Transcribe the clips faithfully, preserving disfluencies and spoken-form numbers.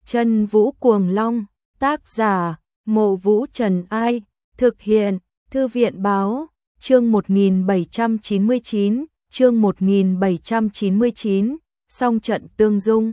Chân Vũ Cuồng Long, tác giả, Mộ Vũ Trần Ai, thực hiện, Thư viện Báo, chương một nghìn bảy trăm chín mươi chín, chương một nghìn bảy trăm chín mươi chín, song trận tương dung.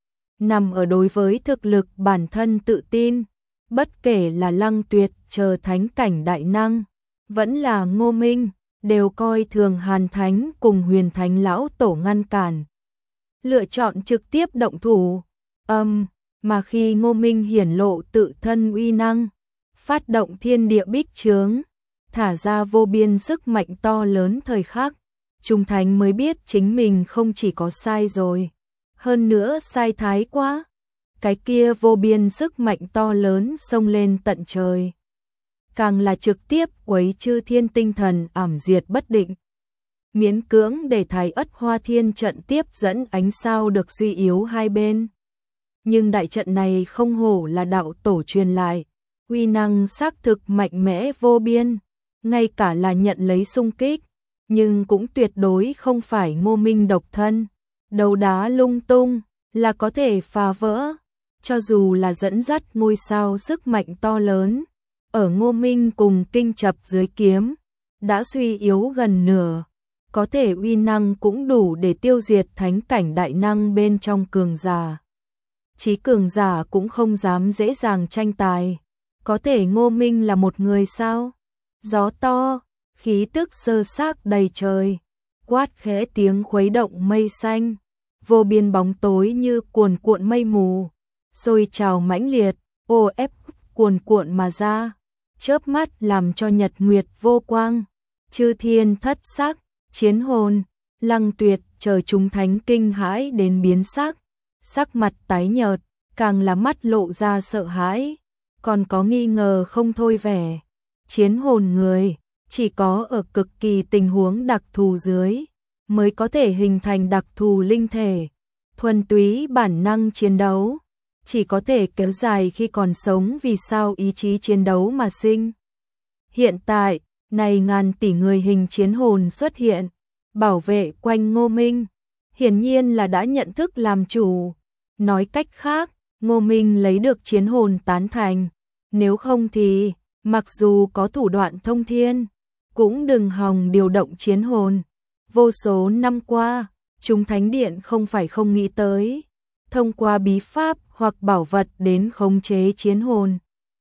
Nằm ở đối với thực lực bản thân tự tin, bất kể là Lăng Tuyệt chờ thánh cảnh đại năng, vẫn là Ngô Minh, đều coi thường Hàn Thánh cùng Huyền Thánh lão tổ ngăn cản. Lựa chọn trực tiếp động thủ, âm, mà khi Ngô Minh hiển lộ tự thân uy năng, phát động thiên địa bích chướng, thả ra vô biên sức mạnh to lớn thời khắc, Trung Thánh mới biết chính mình không chỉ có sai rồi, hơn nữa sai thái quá. Cái kia vô biên sức mạnh to lớn xông lên tận trời, càng là trực tiếp quấy chư thiên tinh thần ảm diệt bất định. Miễn cưỡng để Thái Ất Hoa Thiên trận tiếp dẫn ánh sao được suy yếu hai bên. Nhưng đại trận này không hổ là đạo tổ truyền lại, uy năng xác thực mạnh mẽ vô biên, ngay cả là nhận lấy xung kích, nhưng cũng tuyệt đối không phải Ngô Minh độc thân, đầu đá lung tung là có thể phá vỡ. Cho dù là dẫn dắt ngôi sao sức mạnh to lớn, ở Ngô Minh cùng kinh chập dưới kiếm, đã suy yếu gần nửa, có thể uy năng cũng đủ để tiêu diệt thánh cảnh đại năng bên trong cường giả. Chí cường giả cũng không dám dễ dàng tranh tài, có thể Ngô Minh là một người sao? Gió to, khí tức sơ xác đầy trời, quát khẽ tiếng khuấy động mây xanh, vô biên bóng tối như cuồn cuộn mây mù, sôi trào mãnh liệt, ô ép cuồn cuộn mà ra, chớp mắt làm cho nhật nguyệt vô quang, chư thiên thất sắc, chiến hồn, Lăng Tuyệt chờ chúng thánh kinh hãi đến biến sắc, sắc mặt tái nhợt, càng là mắt lộ ra sợ hãi, còn có nghi ngờ không thôi vẻ. Chiến hồn người, chỉ có ở cực kỳ tình huống đặc thù dưới, mới có thể hình thành đặc thù linh thể, thuần túy bản năng chiến đấu, chỉ có thể kéo dài khi còn sống vì sao ý chí chiến đấu mà sinh. Hiện tại, này ngàn tỷ người hình chiến hồn xuất hiện, bảo vệ quanh Ngô Minh, hiển nhiên là đã nhận thức làm chủ. Nói cách khác, Ngô Minh lấy được chiến hồn tán thành, nếu không thì, mặc dù có thủ đoạn thông thiên, cũng đừng hòng điều động chiến hồn. Vô số năm qua, chúng thánh điện không phải không nghĩ tới, thông qua bí pháp hoặc bảo vật đến khống chế chiến hồn.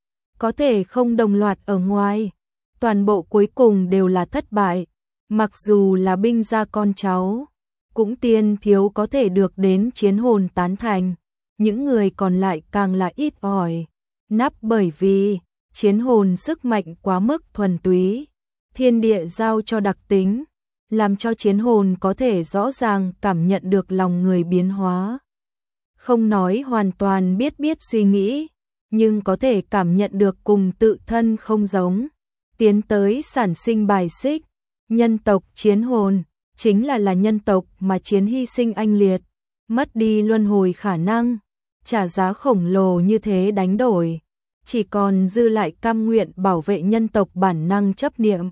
Có thể không đồng loạt ở ngoài, toàn bộ cuối cùng đều là thất bại, mặc dù là binh gia con cháu, cũng tiên thiếu có thể được đến chiến hồn tán thành, những người còn lại càng là ít ỏi, nắp bởi vì chiến hồn sức mạnh quá mức thuần túy, thiên địa giao cho đặc tính, làm cho chiến hồn có thể rõ ràng cảm nhận được lòng người biến hóa. Không nói hoàn toàn biết biết suy nghĩ, nhưng có thể cảm nhận được cùng tự thân không giống, tiến tới sản sinh bài xích. Nhân tộc chiến hồn, chính là là nhân tộc mà chiến hy sinh anh liệt, mất đi luân hồi khả năng, trả giá khổng lồ như thế đánh đổi, chỉ còn dư lại cam nguyện bảo vệ nhân tộc bản năng chấp niệm.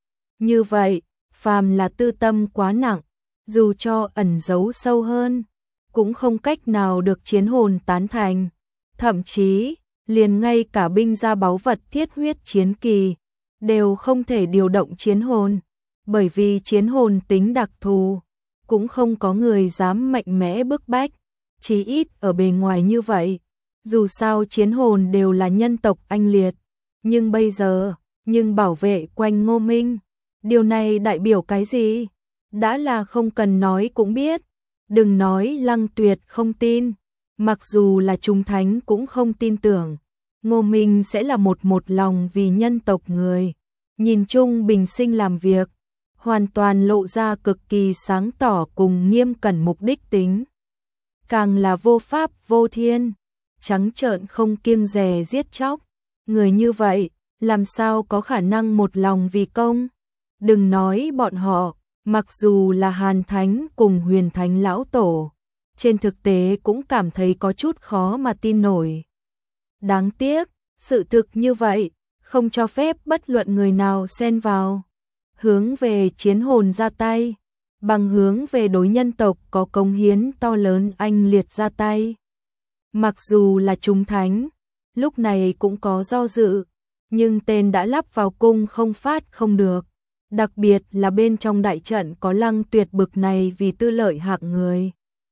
Như vậy, phàm là tư tâm quá nặng, dù cho ẩn giấu sâu hơn, cũng không cách nào được chiến hồn tán thành, thậm chí, liền ngay cả binh gia báu vật thiết huyết chiến kỳ, đều không thể điều động chiến hồn, bởi vì chiến hồn tính đặc thù, cũng không có người dám mạnh mẽ bức bách, chí ít ở bề ngoài như vậy. Dù sao chiến hồn đều là nhân tộc anh liệt, nhưng bây giờ, nhưng bảo vệ quanh Ngô Minh, điều này đại biểu cái gì? Đã là không cần nói cũng biết, đừng nói Lăng Tuyệt không tin, mặc dù là chúng thánh cũng không tin tưởng, Ngô Minh sẽ là một một lòng vì nhân tộc người, nhìn chung bình sinh làm việc, hoàn toàn lộ ra cực kỳ sáng tỏ cùng nghiêm cẩn mục đích tính. Càng là vô pháp vô thiên, trắng trợn không kiêng dè giết chóc, người như vậy, làm sao có khả năng một lòng vì công? Đừng nói bọn họ, mặc dù là Hàn Thánh cùng Huyền Thánh lão tổ, trên thực tế cũng cảm thấy có chút khó mà tin nổi. Đáng tiếc, sự thực như vậy, không cho phép bất luận người nào xen vào. Hướng về chiến hồn ra tay, bằng hướng về đối nhân tộc có công hiến to lớn anh liệt ra tay. Mặc dù là chúng thánh, lúc này cũng có do dự, nhưng tên đã lắp vào cung không phát không được. Đặc biệt là bên trong đại trận có Lăng Tuyệt bực này vì tư lợi hạng người.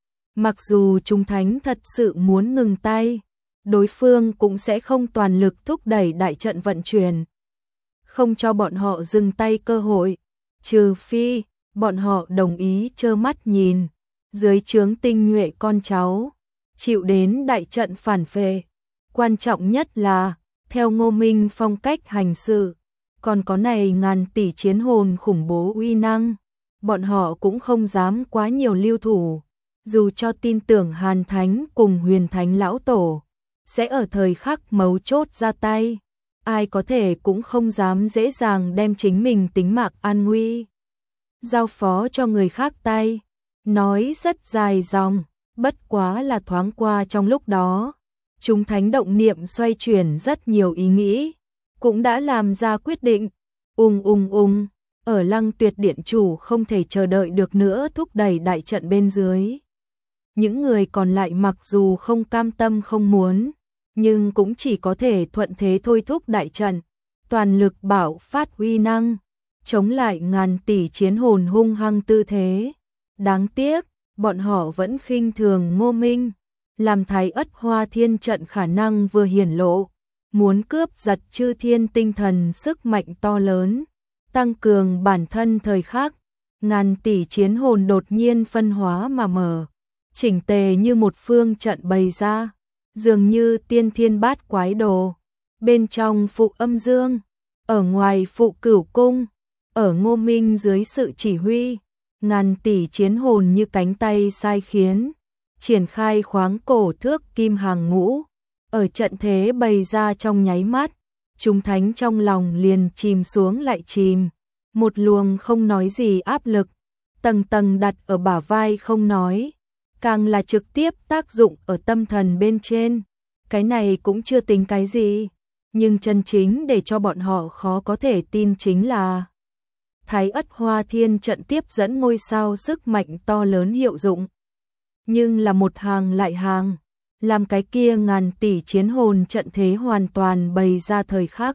Mặc dù chúng thánh thật sự muốn ngừng tay, đối phương cũng sẽ không toàn lực thúc đẩy đại trận vận chuyển, không cho bọn họ dừng tay cơ hội, trừ phi bọn họ đồng ý trơ mắt nhìn dưới trướng tinh nhuệ con cháu chịu đến đại trận phản phệ. Quan trọng nhất là theo Ngô Minh phong cách hành sự, còn có này ngàn tỷ chiến hồn khủng bố uy năng, bọn họ cũng không dám quá nhiều lưu thủ, dù cho tin tưởng Hàn Thánh cùng Huyền Thánh lão tổ sẽ ở thời khắc mấu chốt ra tay, ai có thể cũng không dám dễ dàng đem chính mình tính mạng an nguy giao phó cho người khác tay. Nói rất dài dòng, bất quá là thoáng qua trong lúc đó, chúng thánh động niệm xoay chuyển rất nhiều ý nghĩ, cũng đã làm ra quyết định. Ung ung ung, ở Lăng Tuyệt điện chủ không thể chờ đợi được nữa thúc đẩy đại trận bên dưới. Những người còn lại mặc dù không cam tâm không muốn, nhưng cũng chỉ có thể thuận thế thôi thúc đại trận, toàn lực bảo phát uy năng, chống lại ngàn tỷ chiến hồn hung hăng tư thế. Đáng tiếc, bọn họ vẫn khinh thường Ngô Minh, làm Thái Ất Hoa Thiên trận khả năng vừa hiển lộ, muốn cướp giật chư thiên tinh thần sức mạnh to lớn, tăng cường bản thân thời khắc, ngàn tỷ chiến hồn đột nhiên phân hóa mà mở, chỉnh tề như một phương trận bày ra, dường như tiên thiên bát quái đồ, bên trong phụ âm dương, ở ngoài phụ cửu cung, ở Ngô Minh dưới sự chỉ huy, ngàn tỷ chiến hồn như cánh tay sai khiến, triển khai khoáng cổ thước kim hàng ngũ, ở trận thế bày ra trong nháy mắt, chúng thánh trong lòng liền chìm xuống lại chìm, một luồng không nói gì áp lực, tầng tầng đặt ở bả vai không nói, càng là trực tiếp tác dụng ở tâm thần bên trên. Cái này cũng chưa tính cái gì, nhưng chân chính để cho bọn họ khó có thể tin chính là Thái Ất Hoa Thiên trận tiếp dẫn ngôi sao sức mạnh to lớn hiệu dụng. Nhưng là một hàng lại hàng, làm cái kia ngàn tỷ chiến hồn trận thế hoàn toàn bày ra thời khắc.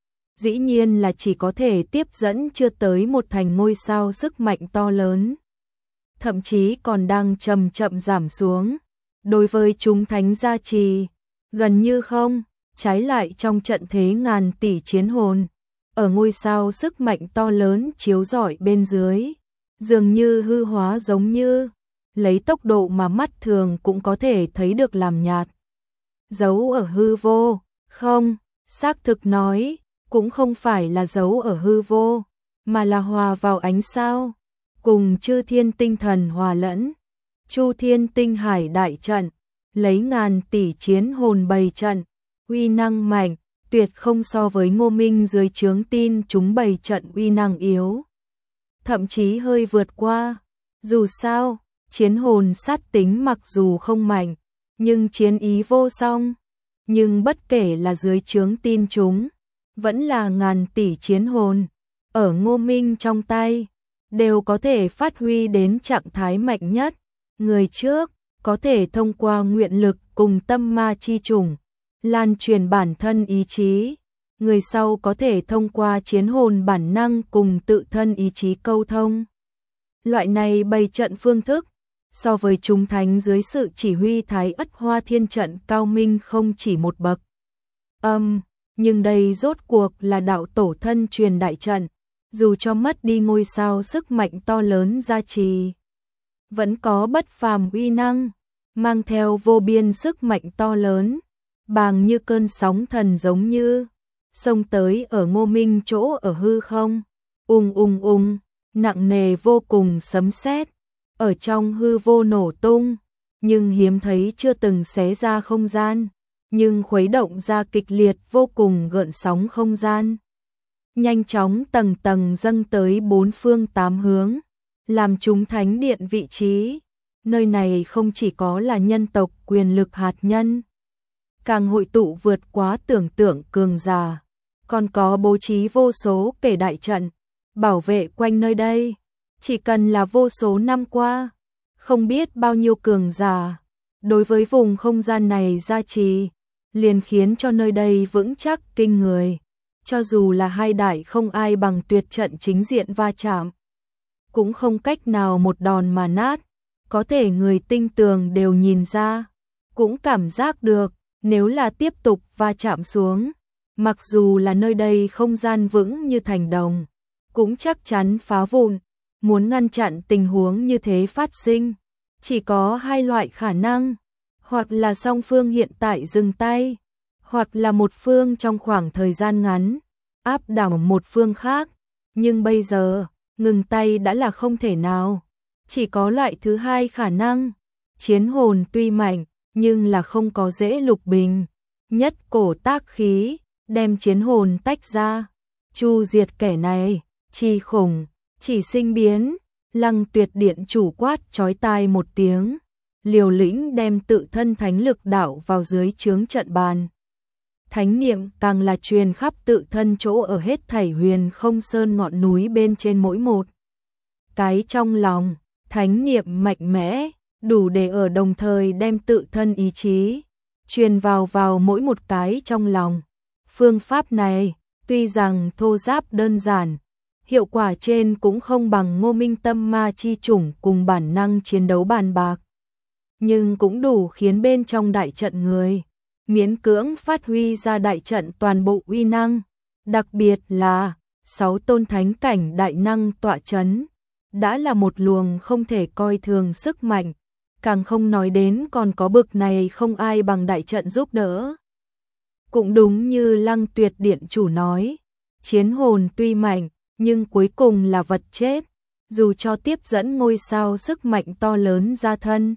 Dĩ nhiên là chỉ có thể tiếp dẫn chưa tới một thành ngôi sao sức mạnh to lớn. Thậm chí còn đang chậm chậm giảm xuống. Đối với chúng thánh gia trì, gần như không, trái lại trong trận thế ngàn tỷ chiến hồn, ở ngôi sao sức mạnh to lớn chiếu rọi bên dưới, dường như hư hóa giống như, lấy tốc độ mà mắt thường cũng có thể thấy được làm nhạt. Giấu ở hư vô, không, xác thực nói, cũng không phải là giấu ở hư vô, mà là hòa vào ánh sao, cùng chư thiên tinh thần hòa lẫn, chu thiên tinh hải đại trận, lấy ngàn tỷ chiến hồn bày trận, uy năng mạnh, tuyệt không so với Ngô Minh dưới trướng tin chúng bày trận uy năng yếu. Thậm chí hơi vượt qua, dù sao, chiến hồn sát tính mặc dù không mạnh, nhưng chiến ý vô song, nhưng bất kể là dưới trướng tin chúng, vẫn là ngàn tỷ chiến hồn, ở Ngô Minh trong tay, đều có thể phát huy đến trạng thái mạnh nhất. Người trước có thể thông qua nguyện lực cùng tâm ma chi trùng, lan truyền bản thân ý chí, người sau có thể thông qua chiến hồn bản năng cùng tự thân ý chí câu thông. Loại này bày trận phương thức, so với chúng thánh dưới sự chỉ huy Thái Ất Hoa Thiên trận cao minh không chỉ một bậc. Âm, um, nhưng đây rốt cuộc là đạo tổ thân truyền đại trận, dù cho mất đi ngôi sao sức mạnh to lớn gia trì, vẫn có bất phàm uy năng, mang theo vô biên sức mạnh to lớn, bàng như cơn sóng thần giống như xông tới ở Ngô Minh chỗ ở hư không, ung ung ung, nặng nề vô cùng sấm sét, ở trong hư vô nổ tung, nhưng hiếm thấy chưa từng xé ra không gian, nhưng khuấy động ra kịch liệt vô cùng gợn sóng không gian. Nhanh chóng tầng tầng dâng tới bốn phương tám hướng, làm chúng thánh điện vị trí. Nơi này không chỉ có là nhân tộc quyền lực hạt nhân, càng hội tụ vượt quá tưởng tượng cường giả, còn có bố trí vô số kể đại trận, bảo vệ quanh nơi đây. Chỉ cần là vô số năm qua, không biết bao nhiêu cường giả, đối với vùng không gian này gia trì, liền khiến cho nơi đây vững chắc kinh người. Cho dù là hai đại không ai bằng tuyệt trận chính diện va chạm, cũng không cách nào một đòn mà nát, có thể người tinh tường đều nhìn ra, cũng cảm giác được, nếu là tiếp tục va chạm xuống, mặc dù là nơi đây không gian vững như thành đồng, cũng chắc chắn phá vụn. Muốn ngăn chặn tình huống như thế phát sinh, chỉ có hai loại khả năng, hoặc là song phương hiện tại dừng tay, hoặc là một phương trong khoảng thời gian ngắn áp đảo một phương khác, nhưng bây giờ, ngừng tay đã là không thể nào, chỉ có loại thứ hai khả năng. Chiến hồn tuy mạnh, nhưng là không có dễ lục bình, nhất cổ tác khí, đem chiến hồn tách ra, chu diệt kẻ này, chi khủng, chỉ sinh biến. Lăng Tuyệt Điện chủ quát chói tai một tiếng, liều lĩnh đem tự thân thánh lực đạo vào dưới chướng trận bàn. Thánh niệm càng là truyền khắp tự thân chỗ ở hết thảy huyền không sơn ngọn núi bên trên mỗi một cái trong lòng, thánh niệm mạnh mẽ, đủ để ở đồng thời đem tự thân ý chí truyền vào vào mỗi một cái trong lòng. Phương pháp này, tuy rằng thô giáp đơn giản, hiệu quả trên cũng không bằng Ngô Minh tâm ma chi chủng cùng bản năng chiến đấu bàn bạc, nhưng cũng đủ khiến bên trong đại trận người miễn cưỡng phát huy ra đại trận toàn bộ uy năng, đặc biệt là sáu tôn thánh cảnh đại năng tọa chấn, đã là một luồng không thể coi thường sức mạnh, càng không nói đến còn có bực này không ai bằng đại trận giúp đỡ. Cũng đúng như Lăng Tuyệt Điện chủ nói, chiến hồn tuy mạnh, nhưng cuối cùng là vật chết, dù cho tiếp dẫn ngôi sao sức mạnh to lớn ra thân,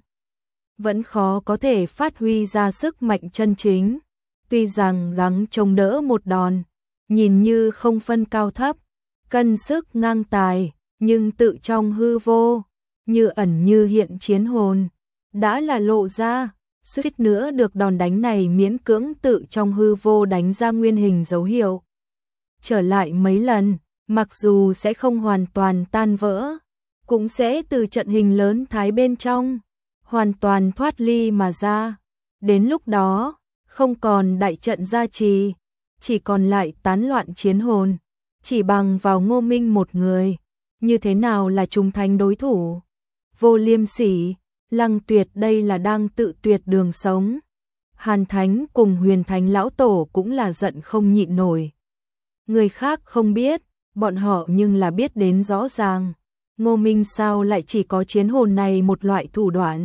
vẫn khó có thể phát huy ra sức mạnh chân chính. Tuy rằng gắng chống đỡ một đòn, nhìn như không phân cao thấp, cân sức ngang tài, nhưng tự trong hư vô, như ẩn như hiện chiến hồn, đã là lộ ra, suýt nữa được đòn đánh này miễn cưỡng tự trong hư vô đánh ra nguyên hình dấu hiệu. Trở lại mấy lần, mặc dù sẽ không hoàn toàn tan vỡ, cũng sẽ từ trận hình lớn thái bên trong hoàn toàn thoát ly mà ra. Đến lúc đó, không còn đại trận gia trì, chỉ còn lại tán loạn chiến hồn, chỉ bằng vào Ngô Minh một người, như thế nào là trung thành đối thủ? Vô Liêm Sỉ, Lăng Tuyệt đây là đang tự tuyệt đường sống. Hàn Thánh cùng Huyền Thánh lão tổ cũng là giận không nhịn nổi. Người khác không biết, bọn họ nhưng là biết đến rõ ràng. Ngô Minh sao lại chỉ có chiến hồn này một loại thủ đoạn?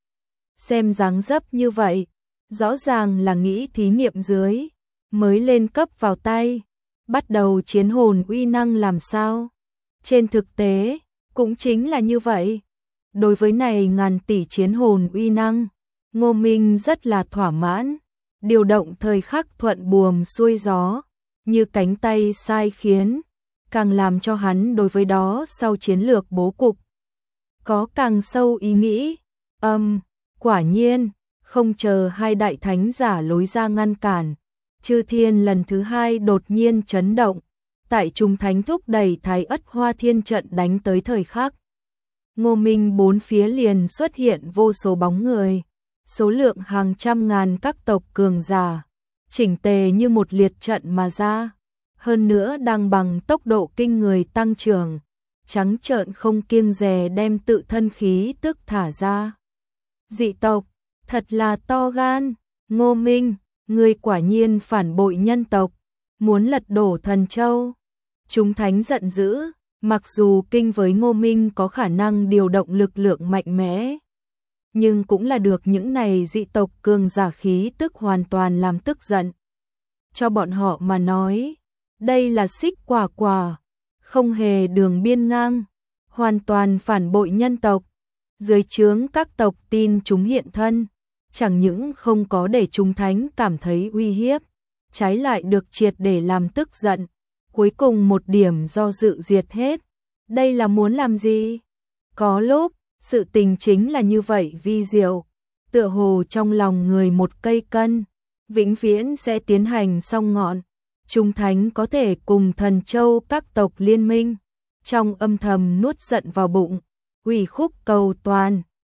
Xem dáng dấp như vậy, rõ ràng là nghĩ thí nghiệm dưới, mới lên cấp vào tay, bắt đầu chiến hồn uy năng làm sao? Trên thực tế, cũng chính là như vậy. Đối với này ngàn tỷ chiến hồn uy năng, Ngô Minh rất là thỏa mãn, điều động thời khắc thuận buồm xuôi gió, như cánh tay sai khiến, càng làm cho hắn đối với đó sau chiến lược bố cục có càng sâu ý nghĩ. Âm, um, quả nhiên, không chờ hai đại thánh giả lối ra ngăn cản, Chư Thiên lần thứ hai đột nhiên chấn động, tại Trung Thánh thúc đẩy Thái Ất Hoa Thiên trận đánh tới thời khắc. Ngô Minh bốn phía liền xuất hiện vô số bóng người, số lượng hàng trăm ngàn các tộc cường giả, chỉnh tề như một liệt trận mà ra, hơn nữa đang bằng tốc độ kinh người tăng trưởng, trắng trợn không kiêng dè đem tự thân khí tức thả ra. Dị tộc, thật là to gan, Ngô Minh, ngươi quả nhiên phản bội nhân tộc, muốn lật đổ Thần Châu. Chúng thánh giận dữ, mặc dù kinh với Ngô Minh có khả năng điều động lực lượng mạnh mẽ, nhưng cũng là được những này dị tộc cường giả khí tức hoàn toàn làm tức giận. Cho bọn họ mà nói, đây là xích quả quả, không hề đường biên ngang, hoàn toàn phản bội nhân tộc. Dưới trướng các tộc tin chúng hiện thân, chẳng những không có để chúng thánh cảm thấy uy hiếp, trái lại được triệt để làm tức giận, cuối cùng một điểm do dự diệt hết. Đây là muốn làm gì? Có lúc, sự tình chính là như vậy vi diệu, tựa hồ trong lòng người một cây cân, vĩnh viễn sẽ tiến hành song ngọn. Chúng thánh có thể cùng Thần Châu các tộc liên minh, trong âm thầm nuốt giận vào bụng, ủy khúc cầu toàn,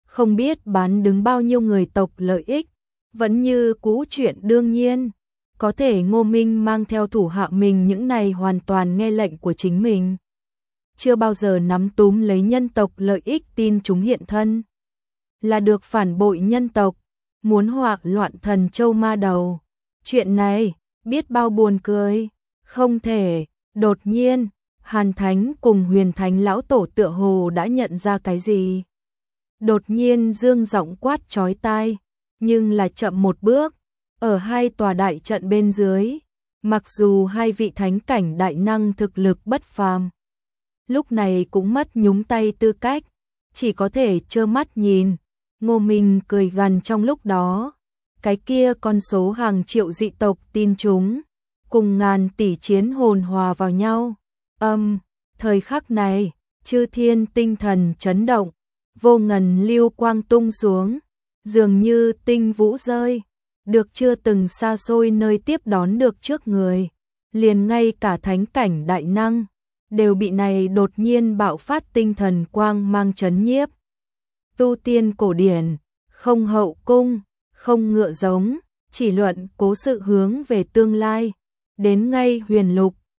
không biết bán đứng bao nhiêu người tộc lợi ích, vẫn như cũ chuyện đương nhiên. Có thể Ngô Minh mang theo thủ hạ mình những này hoàn toàn nghe lệnh của chính mình. Chưa bao giờ nắm túm lấy nhân tộc lợi ích tin chúng hiện thân. Là được phản bội nhân tộc, muốn họa loạn thần châu ma đầu. Chuyện này, biết bao buồn cười, không thể, đột nhiên, Hàn Thánh cùng Huyền Thánh lão tổ tựa hồ đã nhận ra cái gì. Đột nhiên dương giọng quát chói tai, nhưng là chậm một bước, ở hai tòa đại trận bên dưới, mặc dù hai vị thánh cảnh đại năng thực lực bất phàm, lúc này cũng mất nhúng tay tư cách, chỉ có thể trơ mắt nhìn. Ngô Minh cười gằn trong lúc đó, cái kia con số hàng triệu dị tộc tin chúng, cùng ngàn tỷ chiến hồn hòa vào nhau. Âm, thời khắc này, chư thiên tinh thần chấn động, vô ngần lưu quang tung xuống, dường như tinh vũ rơi, được chưa từng xa xôi nơi tiếp đón được trước người, liền ngay cả thánh cảnh đại năng đều bị này đột nhiên bạo phát tinh thần quang mang chấn nhiếp. Tu tiên cổ điển, không hậu cung, không ngựa giống, chỉ luận cố sự hướng về tương lai, đến ngay huyền lục,